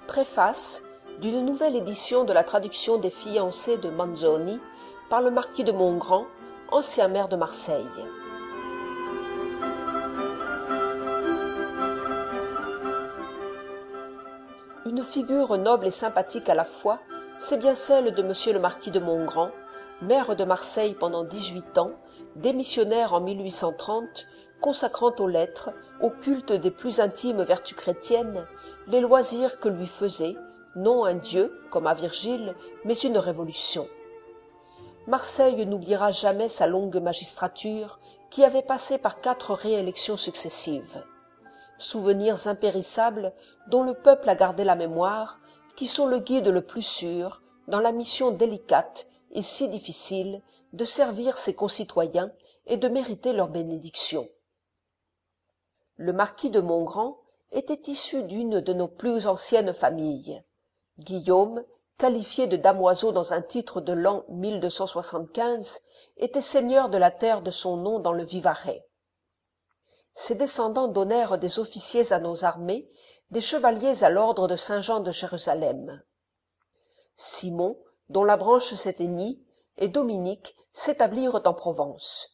Préface d'une nouvelle édition de la traduction des Fiancées de Manzoni par le marquis de Montgrand, ancien maire de Marseille. Une figure noble et sympathique à la fois, c'est bien celle de monsieur le marquis de Montgrand, maire de Marseille pendant 18 ans, démissionnaire en 1830, consacrant aux lettres, au culte des plus intimes vertus chrétiennes, les loisirs que lui faisait, non un dieu, comme à Virgile, mais une révolution. Marseille n'oubliera jamais sa longue magistrature, qui avait passé par 4 réélections successives. Souvenirs impérissables dont le peuple a gardé la mémoire, qui sont le guide le plus sûr dans la mission délicate et si difficile de servir ses concitoyens et de mériter leur bénédiction. Le marquis de Montgrand était issu d'une de nos plus anciennes familles. Guillaume, qualifié de damoiseau dans un titre de l'an 1275, était seigneur de la terre de son nom dans le Vivarais. Ses descendants donnèrent des officiers à nos armées, des chevaliers à l'ordre de Saint-Jean de Jérusalem. Simon, dont la branche s'éteignit, et Dominique s'établirent en Provence.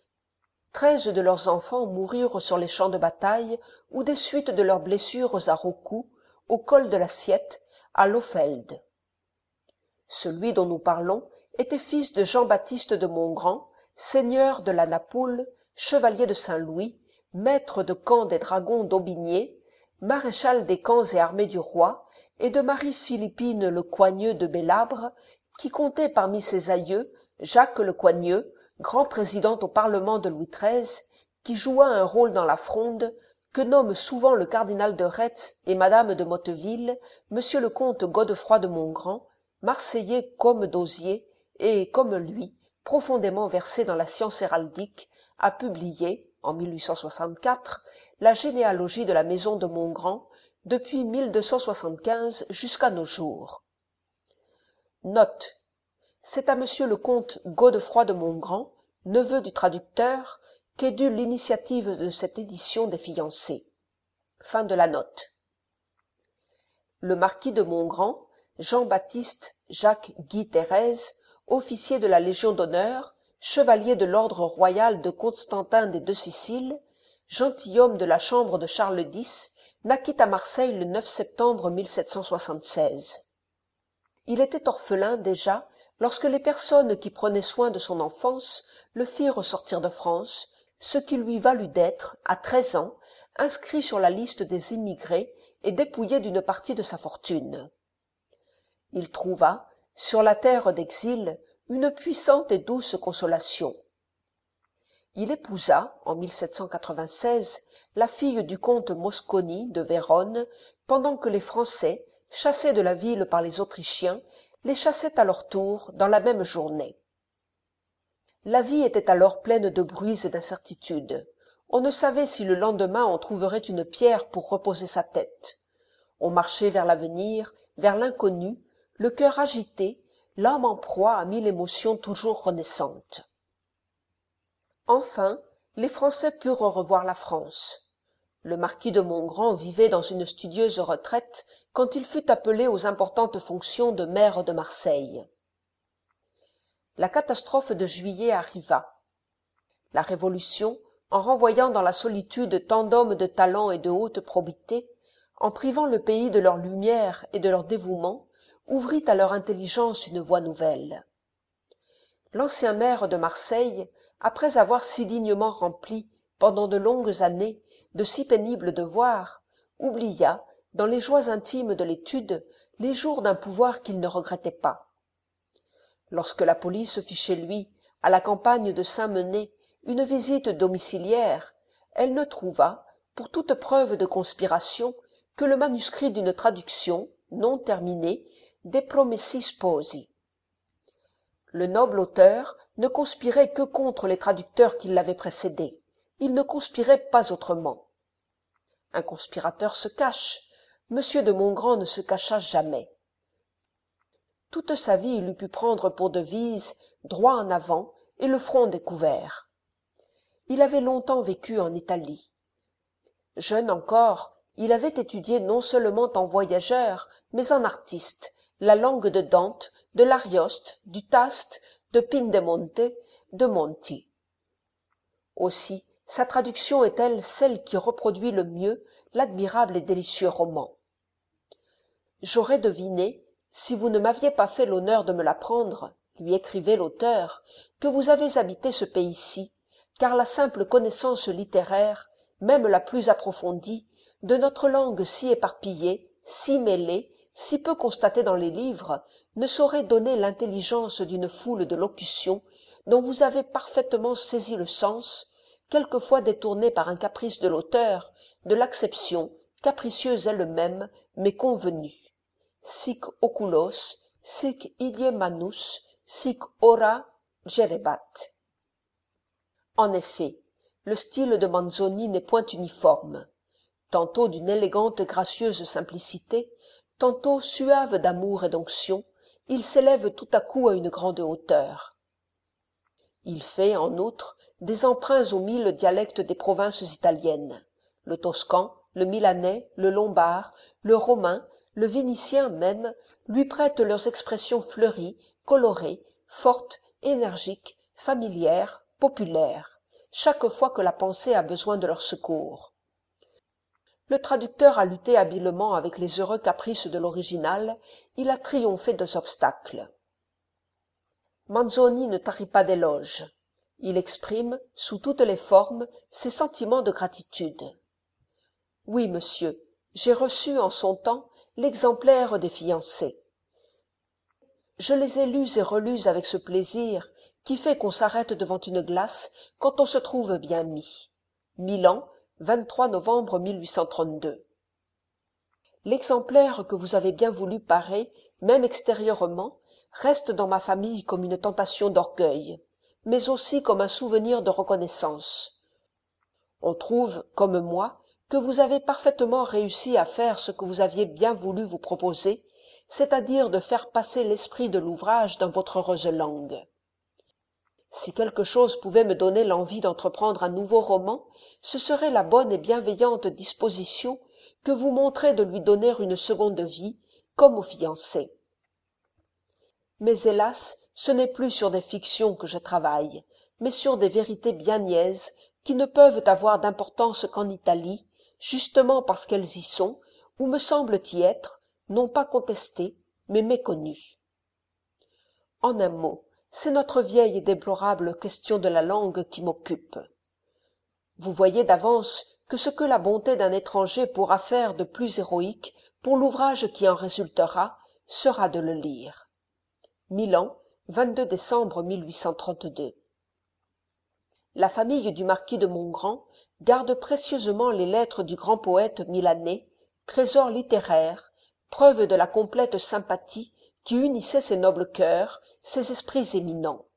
13 de leurs enfants moururent sur les champs de bataille ou des suites de leurs blessures à Rocou, au col de l'Assiette, à Lofeld. Celui dont nous parlons était fils de Jean-Baptiste de Montgrand, seigneur de la Napoule, chevalier de Saint-Louis, maître de camp des dragons d'Aubigné, maréchal des camps et armées du roi, et de Marie-Philippine le Coigneux de Bélabre, qui comptait parmi ses aïeux Jacques le Coigneux, grand président au Parlement de Louis XIII, qui joua un rôle dans la Fronde, que nomment souvent le cardinal de Retz et madame de Motteville, monsieur le comte Godefroy de Montgrand, marseillais comme d'Hozier, et, comme lui, profondément versé dans la science héraldique, a publié, en 1864, la généalogie de la maison de Montgrand, depuis 1275 jusqu'à nos jours. Note. C'est à monsieur le comte Godefroy de Montgrand, neveu du traducteur, qu'est due l'initiative de cette édition des Fiancées. Fin de la note. Le marquis de Montgrand, Jean-Baptiste Jacques-Guy Thérèse, officier de la Légion d'honneur, chevalier de l'ordre royal de Constantin des Deux Siciles, gentilhomme de la chambre de Charles X, naquit à Marseille le 9 septembre 1776. Il était orphelin déjà lorsque les personnes qui prenaient soin de son enfance le firent sortir de France, ce qui lui valut d'être, à 13 ans, inscrit sur la liste des immigrés et dépouillé d'une partie de sa fortune. Il trouva, sur la terre d'exil, une puissante et douce consolation. Il épousa, en 1796, la fille du comte Mosconi de Vérone, pendant que les Français, chassés de la ville par les Autrichiens, les chassaient à leur tour dans la même journée. La vie était alors pleine de bruits et d'incertitudes. On ne savait si le lendemain on trouverait une pierre pour reposer sa tête. On marchait vers l'avenir, vers l'inconnu, le cœur agité, l'âme en proie à 1000 émotions toujours renaissantes. Enfin, les Français purent revoir la France. Le marquis de Montgrand vivait dans une studieuse retraite quand il fut appelé aux importantes fonctions de maire de Marseille. La catastrophe de juillet arriva. La Révolution, en renvoyant dans la solitude tant d'hommes de talent et de haute probité, en privant le pays de leur lumière et de leur dévouement, ouvrit à leur intelligence une voie nouvelle. L'ancien maire de Marseille, après avoir si dignement rempli, pendant de longues années, de si pénibles devoirs, oublia, dans les joies intimes de l'étude, les jours d'un pouvoir qu'il ne regrettait pas. Lorsque la police fit chez lui, à la campagne de Saint-Mené, une visite domiciliaire, elle ne trouva, pour toute preuve de conspiration, que le manuscrit d'une traduction, non terminée, des Promessi Sposi. Le noble auteur ne conspirait que contre les traducteurs qui l'avaient précédé. Il ne conspirait pas autrement. Un conspirateur se cache. Monsieur de Montgrand ne se cacha jamais. Toute sa vie il eût pu prendre pour devise droit en avant et le front découvert. Il avait longtemps vécu en Italie. Jeune encore, Il avait étudié non seulement en voyageur, mais en artiste, la langue de Dante, de l'Arioste, du Taste, de Pindemonte, de Monti. Aussi, sa traduction est-elle celle qui reproduit le mieux l'admirable et délicieux roman. J'aurais deviné, si vous ne m'aviez pas fait l'honneur de me l'apprendre, lui écrivait l'auteur, que vous avez habité ce pays-ci, car la simple connaissance littéraire, même la plus approfondie, de notre langue si éparpillée, si mêlée, si peu constatée dans les livres, ne saurait donner l'intelligence d'une foule de locutions dont vous avez parfaitement saisi le sens, quelquefois détourné par un caprice de l'auteur, de l'acception, capricieuse elle-même, mais convenue. Sic oculos, sic idie manus, sic ora gerebat. En effet, le style de Manzoni n'est point uniforme, tantôt d'une élégante gracieuse simplicité, tantôt suave d'amour et d'onction, il s'élève tout à coup à une grande hauteur. Il fait, en outre, des emprunts aux 1000 dialectes des provinces italiennes, le toscan, le milanais, le lombard, le romain, le vénitien même, lui prêtent leurs expressions fleuries, colorées, fortes, énergiques, familières, populaires, chaque fois que la pensée a besoin de leur secours. Le traducteur a lutté habilement avec les heureux caprices de l'original, il a triomphé des obstacles. Manzoni ne tarit pas d'éloges. Il exprime, sous toutes les formes, ses sentiments de gratitude. Oui, monsieur, j'ai reçu en son temps l'exemplaire des fiancés. Je les ai lus et relus avec ce plaisir qui fait qu'on s'arrête devant une glace quand on se trouve bien mis. Milan, 23 novembre 1832. L'exemplaire que vous avez bien voulu parer, même extérieurement, reste dans ma famille comme une tentation d'orgueil, mais aussi comme un souvenir de reconnaissance. On trouve, comme moi, que vous avez parfaitement réussi à faire ce que vous aviez bien voulu vous proposer, c'est-à-dire de faire passer l'esprit de l'ouvrage dans votre heureuse langue. Si quelque chose pouvait me donner l'envie d'entreprendre un nouveau roman, ce serait la bonne et bienveillante disposition que vous montrez de lui donner une seconde vie, comme aux fiancés. Mais hélas, ce n'est plus sur des fictions que je travaille, mais sur des vérités bien niaises qui ne peuvent avoir d'importance qu'en Italie, justement parce qu'elles y sont, ou me semblent y être, non pas contestées, mais méconnues. En un mot, c'est notre vieille et déplorable question de la langue qui m'occupe. Vous voyez d'avance que ce que la bonté d'un étranger pourra faire de plus héroïque pour l'ouvrage qui en résultera sera de le lire. Milan, 22 décembre 1832. La famille du marquis de Montgrand garde précieusement les lettres du grand poète milanais, trésor littéraire, preuve de la complète sympathie qui unissait ces nobles cœurs, ces esprits éminents.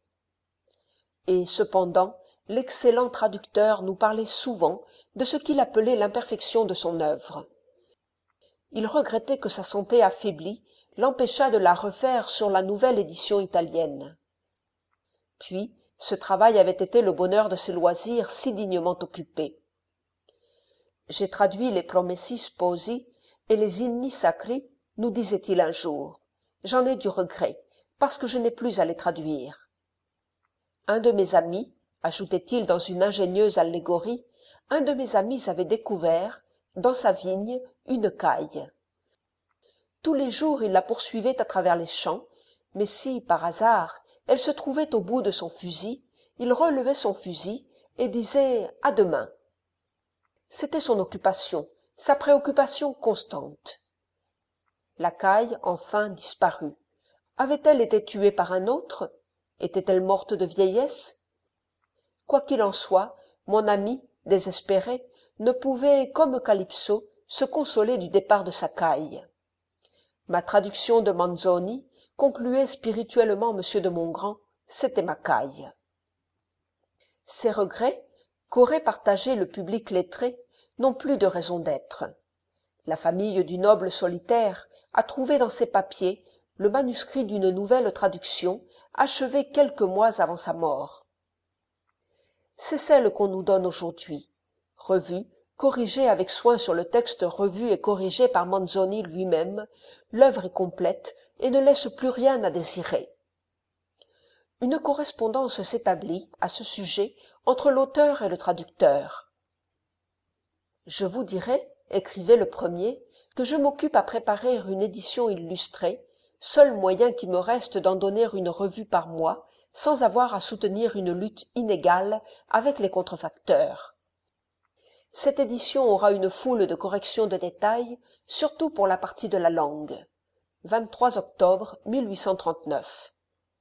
Et cependant, l'excellent traducteur nous parlait souvent de ce qu'il appelait l'imperfection de son œuvre. Il regrettait que sa santé affaiblie l'empêchât de la refaire sur la nouvelle édition italienne. Puis, ce travail avait été le bonheur de ses loisirs si dignement occupés. J'ai traduit les Promessi Sposi et les Inni Sacri, nous disait-il un jour. J'en ai du regret, parce que je n'ai plus à les traduire. Un de mes amis, ajoutait-il dans une ingénieuse allégorie, un de mes amis avait découvert, dans sa vigne, une caille. Tous les jours il la poursuivait à travers les champs, mais si, par hasard, elle se trouvait au bout de son fusil, il relevait son fusil et disait « à demain ». C'était son occupation, sa préoccupation constante. La caille, enfin, disparut. Avait-elle été tuée par un autre? Était-elle morte de vieillesse? Quoi qu'il en soit, mon ami, désespéré, ne pouvait, comme Calypso, se consoler du départ de sa caille. Ma traduction de Manzoni, concluait spirituellement M. de Montgrand, c'était ma caille. Ces regrets, qu'aurait partagé le public lettré, n'ont plus de raison d'être. La famille du noble solitaire a trouvé dans ses papiers le manuscrit d'une nouvelle traduction, achevée quelques mois avant sa mort. C'est celle qu'on nous donne aujourd'hui, revue, corrigé avec soin sur le texte revu et corrigé par Manzoni lui-même, l'œuvre est complète et ne laisse plus rien à désirer. Une correspondance s'établit, à ce sujet, entre l'auteur et le traducteur. « Je vous dirai, écrivait le premier, que je m'occupe à préparer une édition illustrée, seul moyen qui me reste d'en donner une revue par mois, sans avoir à soutenir une lutte inégale avec les contrefacteurs. Cette édition aura une foule de corrections de détails, surtout pour la partie de la langue. 23 octobre 1839.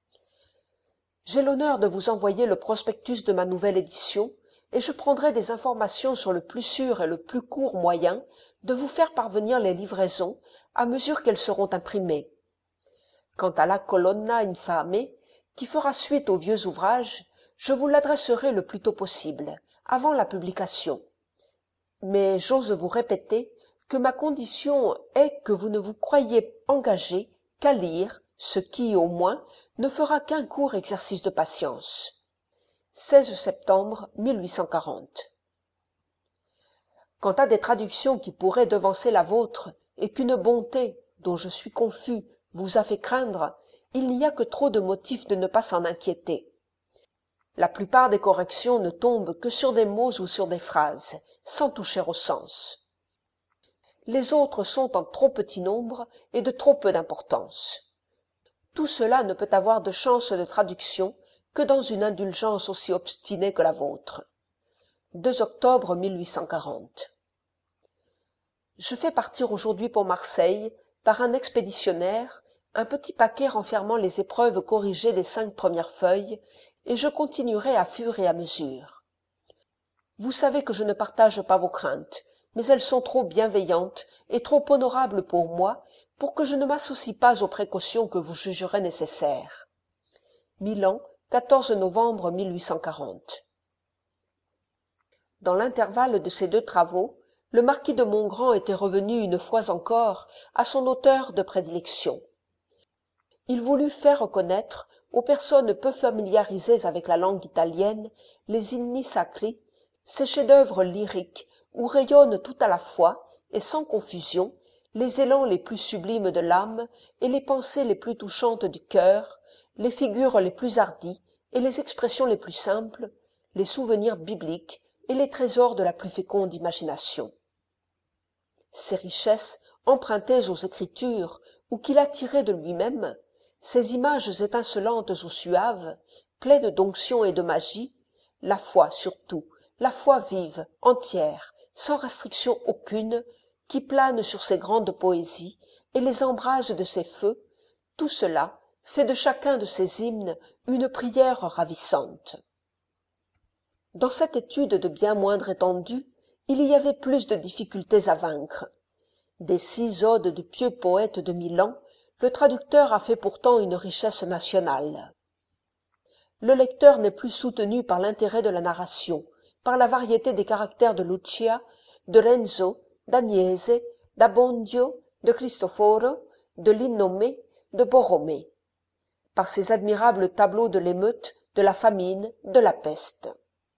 J'ai l'honneur de vous envoyer le prospectus de ma nouvelle édition, et je prendrai des informations sur le plus sûr et le plus court moyen de vous faire parvenir les livraisons à mesure qu'elles seront imprimées. Quant à la colonna infame, qui fera suite aux vieux ouvrages, je vous l'adresserai le plus tôt possible, avant la publication. Mais j'ose vous répéter que ma condition est que vous ne vous croyiez engagé qu'à lire, ce qui, au moins, ne fera qu'un court exercice de patience. 16 septembre 1840. Quant à des traductions qui pourraient devancer la vôtre et qu'une bonté, dont je suis confus, vous a fait craindre, il n'y a que trop de motifs de ne pas s'en inquiéter. La plupart des corrections ne tombent que sur des mots ou sur des phrases, sans toucher au sens. Les autres sont en trop petit nombre et de trop peu d'importance. Tout cela ne peut avoir de chance de traduction que dans une indulgence aussi obstinée que la vôtre. 2 octobre 1840. Je fais partir aujourd'hui pour Marseille, par un expéditionnaire, un petit paquet renfermant les épreuves corrigées des 5 premières feuilles, et je continuerai à fur et à mesure. Vous savez que je ne partage pas vos craintes, mais elles sont trop bienveillantes et trop honorables pour moi pour que je ne m'associe pas aux précautions que vous jugerez nécessaires. Milan, 14 novembre 1840. Dans l'intervalle de ces 2 travaux, le marquis de Montgrand était revenu une fois encore à son auteur de prédilection. Il voulut faire reconnaître aux personnes peu familiarisées avec la langue italienne les inni sacri, ces chefs-d'œuvre lyriques où rayonnent tout à la fois et sans confusion les élans les plus sublimes de l'âme et les pensées les plus touchantes du cœur, les figures les plus hardies et les expressions les plus simples, les souvenirs bibliques et les trésors de la plus féconde imagination. Ces richesses empruntées aux Écritures ou qu'il a tirées de lui-même, ces images étincelantes ou suaves, pleines d'onction et de magie, la foi surtout, la foi vive, entière, sans restriction aucune, qui plane sur ces grandes poésies et les embrase de ces feux, tout cela fait de chacun de ces hymnes une prière ravissante. Dans cette étude de bien moindre étendue, il y avait plus de difficultés à vaincre. Des 6 odes de pieux poètes de Milan, le traducteur a fait pourtant une richesse nationale. Le lecteur n'est plus soutenu par l'intérêt de la narration, par la variété des caractères de Lucia, de Renzo, d'Agnese, d'Abbondio, de Cristoforo, de Linnomé, de Borromée, par ces admirables tableaux de l'émeute, de la famine, de la peste.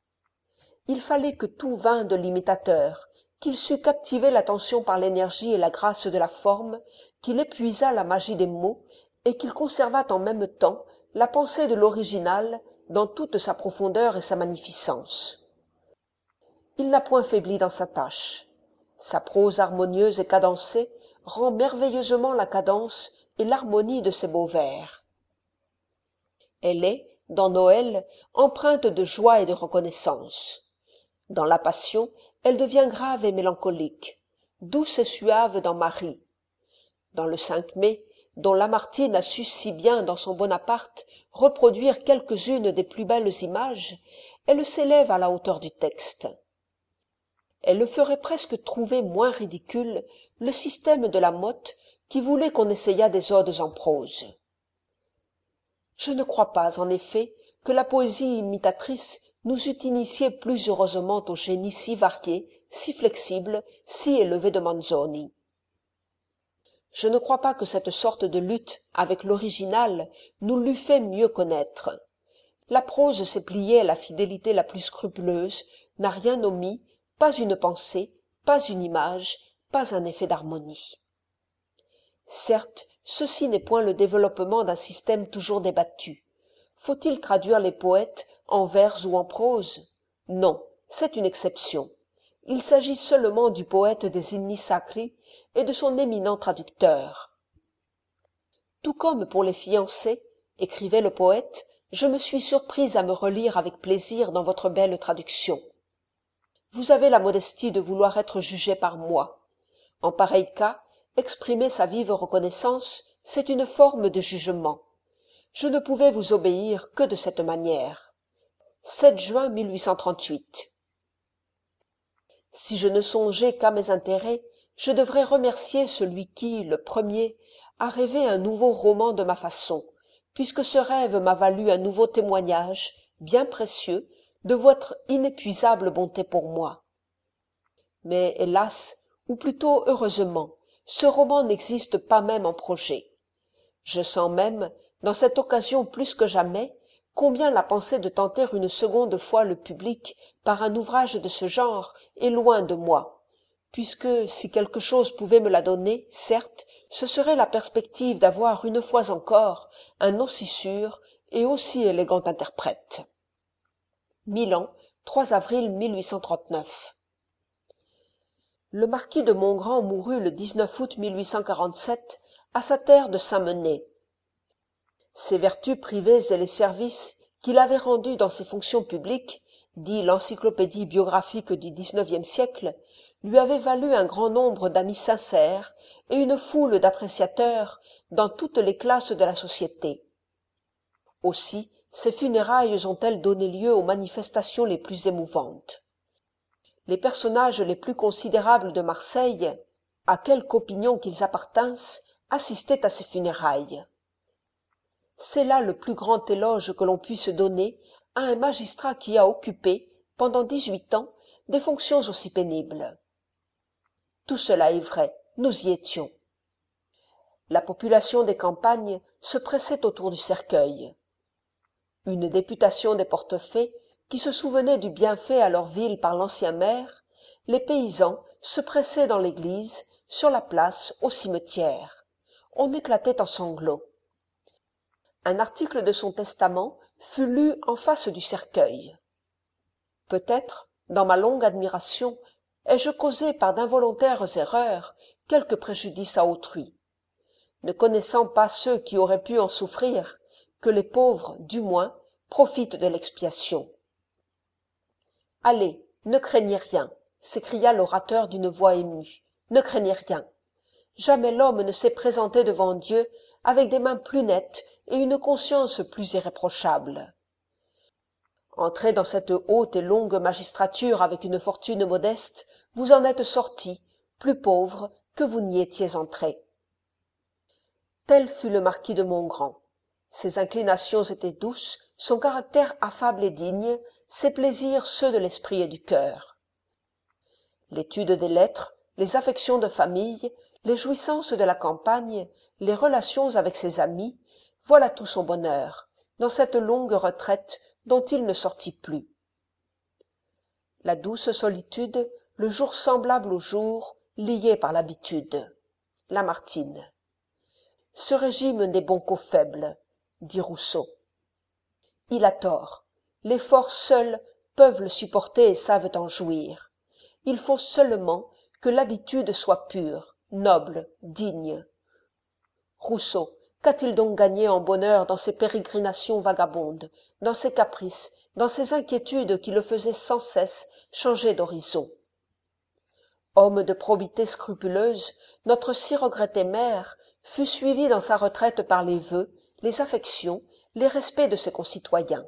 Il fallait que tout vînt de l'imitateur, qu'il sût captiver l'attention par l'énergie et la grâce de la forme, qu'il épuisât la magie des mots, et qu'il conservât en même temps la pensée de l'original dans toute sa profondeur et sa magnificence. Il n'a point faibli dans sa tâche. Sa prose harmonieuse et cadencée rend merveilleusement la cadence et l'harmonie de ses beaux vers. Elle est, dans Noël, empreinte de joie et de reconnaissance. Dans la Passion, elle devient grave et mélancolique, douce et suave dans Marie. Dans le 5 mai, dont Lamartine a su si bien dans son Bonaparte reproduire quelques-unes des plus belles images, elle s'élève à la hauteur du texte. Elle ferait presque trouver moins ridicule le système de la Motte qui voulait qu'on essayât des odes en prose. Je ne crois pas, en effet, que la poésie imitatrice nous eût initiés plus heureusement au génie si varié, si flexible, si élevé de Manzoni. Je ne crois pas que cette sorte de lutte avec l'original nous l'eût fait mieux connaître. La prose s'est pliée à la fidélité la plus scrupuleuse, n'a rien omis, pas une pensée, pas une image, pas un effet d'harmonie. Certes, ceci n'est point le développement d'un système toujours débattu. Faut-il traduire les poètes en vers ou en prose? Non, c'est une exception. Il s'agit seulement du poète des Inni Sacri et de son éminent traducteur. Tout comme pour les fiancés, écrivait le poète, je me suis surprise à me relire avec plaisir dans votre belle traduction. Vous avez la modestie de vouloir être jugé par moi. En pareil cas, exprimer sa vive reconnaissance, c'est une forme de jugement. Je ne pouvais vous obéir que de cette manière. 7 juin 1838. Si je ne songeais qu'à mes intérêts, je devrais remercier celui qui, le premier, a rêvé un nouveau roman de ma façon, puisque ce rêve m'a valu un nouveau témoignage, bien précieux, de votre inépuisable bonté pour moi. Mais hélas, ou plutôt heureusement, ce roman n'existe pas même en projet. Je sens même, dans cette occasion plus que jamais, combien la pensée de tenter une seconde fois le public par un ouvrage de ce genre est loin de moi, puisque si quelque chose pouvait me la donner, certes, ce serait la perspective d'avoir une fois encore un aussi sûr et aussi élégant interprète. Milan, 3 avril 1839. Le marquis de Montgrand mourut le 19 août 1847 à sa terre de Saint-Menet. Ses vertus privées et les services qu'il avait rendus dans ses fonctions publiques, dit l'encyclopédie biographique du XIXe siècle, lui avaient valu un grand nombre d'amis sincères et une foule d'appréciateurs dans toutes les classes de la société. Aussi, ses funérailles ont-elles donné lieu aux manifestations les plus émouvantes. Les personnages les plus considérables de Marseille, à quelque opinion qu'ils appartinssent, assistaient à ses funérailles. C'est là le plus grand éloge que l'on puisse donner à un magistrat qui a occupé, pendant 18 ans, des fonctions aussi pénibles. Tout cela est vrai, nous y étions. La population des campagnes se pressait autour du cercueil. Une députation des portefaix, qui se souvenaient du bienfait à leur ville par l'ancien maire, les paysans se pressaient dans l'église, sur la place, au cimetière. On éclatait en sanglots. Un article de son testament fut lu en face du cercueil. Peut-être, dans ma longue admiration, ai-je causé par d'involontaires erreurs quelque préjudice à autrui. Ne connaissant pas ceux qui auraient pu en souffrir, que les pauvres, du moins, profitent de l'expiation. « Allez, ne craignez rien !» s'écria l'orateur d'une voix émue. « Ne craignez rien. Jamais l'homme ne s'est présenté devant Dieu avec des mains plus nettes et une conscience plus irréprochable. Entré dans cette haute et longue magistrature avec une fortune modeste, vous en êtes sorti, plus pauvre que vous n'y étiez entré. » Tel fut le marquis de Montgrand. Ses inclinations étaient douces, son caractère affable et digne, ses plaisirs ceux de l'esprit et du cœur. L'étude des lettres, les affections de famille, les jouissances de la campagne, les relations avec ses amis, voilà tout son bonheur, dans cette longue retraite dont il ne sortit plus. La douce solitude, le jour semblable au jour, lié par l'habitude. Lamartine. Ce régime n'est bon qu'aux faibles, dit Rousseau. Il a tort. Les forts seuls peuvent le supporter et savent en jouir. Il faut seulement que l'habitude soit pure, noble, digne. Rousseau, qu'a-t-il donc gagné en bonheur dans ses pérégrinations vagabondes, dans ses caprices, dans ses inquiétudes qui le faisaient sans cesse changer d'horizon? Homme de probité scrupuleuse, notre si regretté maire fut suivi dans sa retraite par les vœux, les affections, les respects de ses concitoyens.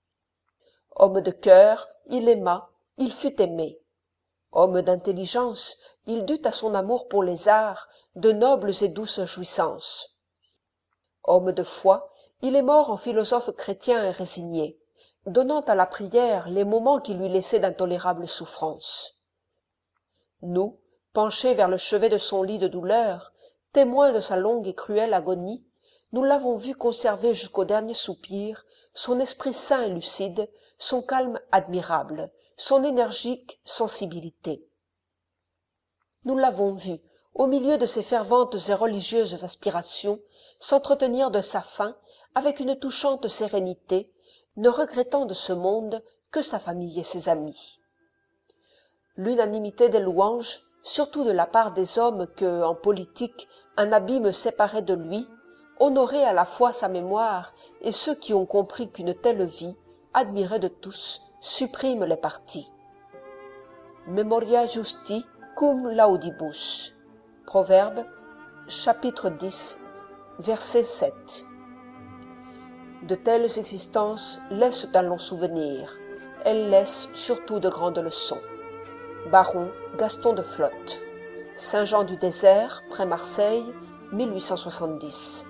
Homme de cœur, il aima, il fut aimé. Homme d'intelligence, il dut à son amour pour les arts de nobles et douces jouissances. Homme de foi, il est mort en philosophe chrétien et résigné, donnant à la prière les moments qui lui laissaient d'intolérables souffrances. Nous, penchés vers le chevet de son lit de douleur, témoins de sa longue et cruelle agonie, Nous l'avons vu conserver jusqu'au dernier soupir son esprit sain et lucide, son calme admirable, son énergique sensibilité. Nous l'avons vu, au milieu de ses ferventes et religieuses aspirations, s'entretenir de sa faim avec une touchante sérénité, ne regrettant de ce monde que sa famille et ses amis. L'unanimité des louanges, surtout de la part des hommes que, en politique, un abîme séparait de lui, honorait à la fois sa mémoire et ceux qui ont compris qu'une telle vie, admirée de tous, supprime les partis. Memoria justi cum laudibus. Proverbe, chapitre 10, verset 7. De telles existences laissent un long souvenir. Elles laissent surtout de grandes leçons. Baron Gaston de Flotte. Saint-Jean-du-Désert, près Marseille, 1870.